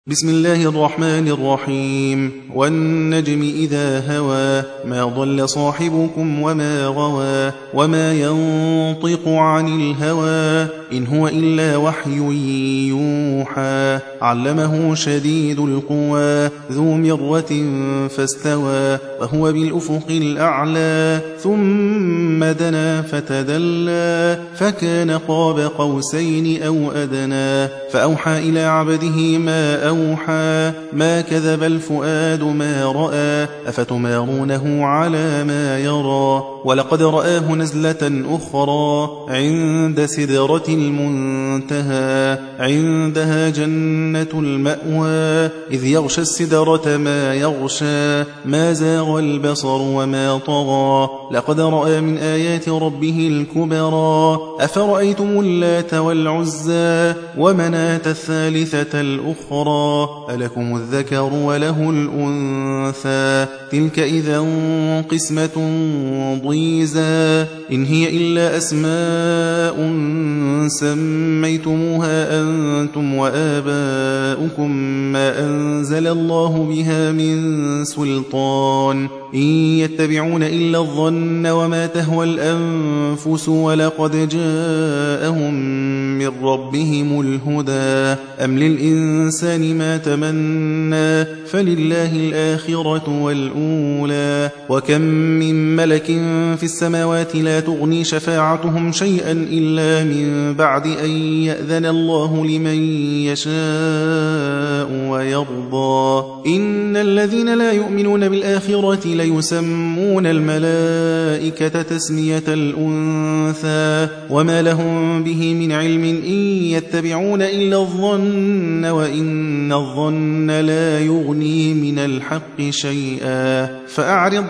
بسم الله الرحمن الرحيم والنجم إذا هوى ما ضل صاحبكم وما غوى وما ينطق عن الهوى إن هو إلا وحي يوحى علمه شديد القوى ذو مرة فاستوى وهو بالأفق الأعلى ثم دنا فتدلى فكان قاب قوسين أو أدنى فأوحى إلى عبده ما أوحى ما كذب الفؤاد ما رأى أفتمارونه على ما يرى ولقد رآه نزلة أخرى عند سدرة المنتهى عندها جنة المأوى إذ يغشى السدرة ما يغشى ما زاغ البصر وما طغى لقد رأى من آيات ربه الكبرى أفرأيتم اللات والعزى ومناة الثالثة الأخرى ألكم الذكر وله الأنثى تلك إذا قسمة ضيزى إن هي إلا أسماء سميتموها أنتم وآباؤكم ما أنزل الله بها من سلطان إن يتبعون إلا الظن وما تهوى الأنفس ولقد جاءهم من ربهم الهدى أم للإنسان ما تمنى فلله الآخرة والأولى وكم من ملك في السماوات لا تغني شفاعتهم شيئا إلا من بعد أن يأذن الله لمن يشاء ويرضى إن الذين لا يؤمنون بالآخرة ليسمون الملائكة تسمية الأنثى وما لهم به من علم إن يتبعون إلا الظن وإن الظن لا يغني من الحق شيئا فأعرض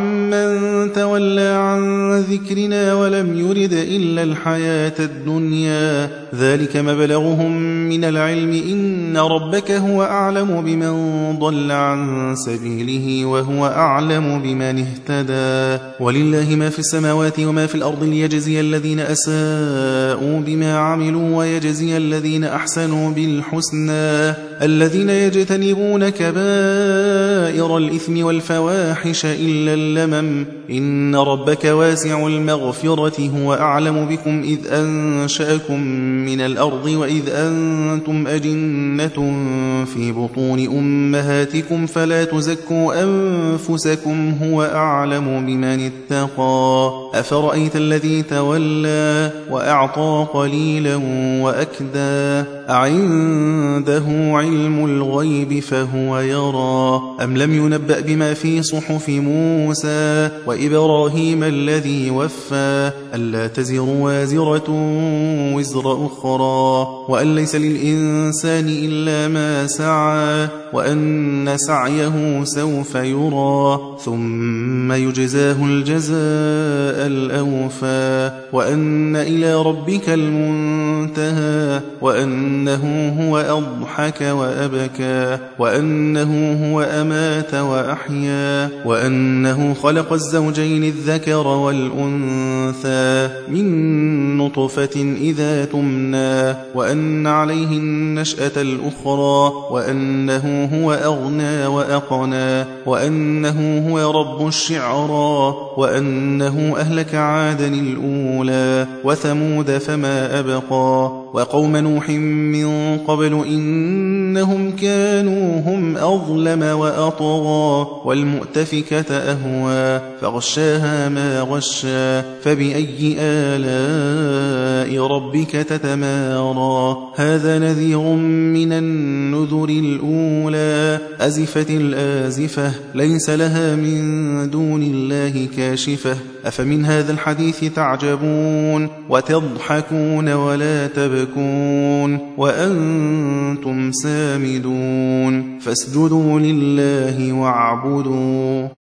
عمن تولى عن ذكرنا ولم يرد إلا الحياة الدنيا ذلك مبلغهم من العلم إن ربك هو أعلم بمن ضل عن سبيله وهو أعلم بمن اهتدى ولله ما في السماوات وما في الأرض ليجزي الذين أساءوا بما عملوا ويجزي الذين أحسنوا بالحسنى الذين يجتنبون كبائر الإثم والفواحش إلا اللمم إن ربك واسع المغفرة هو أعلم بكم إذ أنشأكم من الأرض وإذ أنتم أجنة في بطون أمهاتكم فلا تزكوا أنفسكم هو أعلم بمن اتقى أفرأيت الذي تولى وأعطى قليلا وأكدى أعنده علم الغيب فهو يرى أم لم ينبأ بما في صحف موسى وإبراهيم الذي وفى ألا تزر وازرة وزر أخرى وأن ليس للإنسان إلا ما سعى وأن سعيه سوف يرى ثم يجزاه الجزاء الأوفى وأن إلى ربك المنتهى وأنه هو أضحك وأبكى وأنه هو أمات وأحيا وأنه خلق الزوجين الذكر والأنثى من نطفة إذا تمنى وأن عليه النشأة الأخرى وأنه هو أغنى وأقنى وأنه هو رب الشعرى وأنه أهلك عادا الأولى وثمود فما أبقى وقوم نوح من قبل إنهم كانوا هم أظلم وأطغى والمؤتفكة أهوى فغشاها ما غشى فبأي آلاء ربك تتمارى هذا نذير من النذر الأولى أزفت الآزفة ليس لها من دون الله كاشفة أفمن هذا الحديث تعجبون وتضحكون ولا تبكون وأنتم سامدون فاسجدوا لله واعبدوا